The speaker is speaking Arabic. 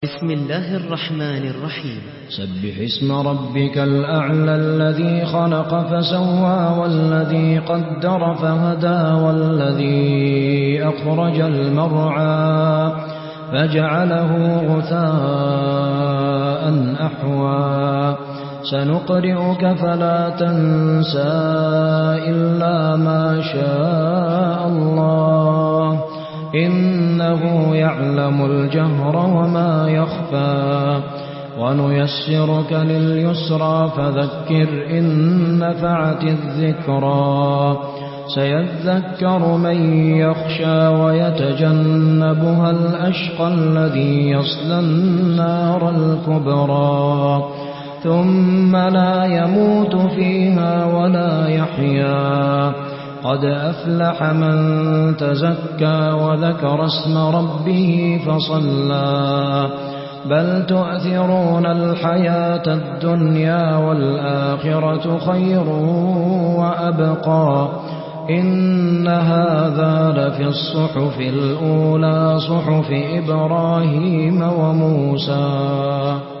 بسم الله الرحمن الرحيم. سبح اسم ربك الأعلى الذي خلق فسوى والذي قدر فهدى والذي أخرج المرعى فجعله غثاء أحوى سنقرئك فلا تنسى إلا ما شاء الله إنه يعلم الجهر وما يخفى ونيسرك لليسرى فذكر إن نفعت الذكرى سيذكر من يخشى ويتجنبها الأشقى الذي يصلى النار الكبرى ثم لا يموت فيها ولا يحيا قد أفلح من تزكى وذكر اسم ربه فصلى بل تؤثرون الحياة الدنيا والآخرة خير وأبقى إن هذا لفي الصحف الأولى صحف إبراهيم وموسى.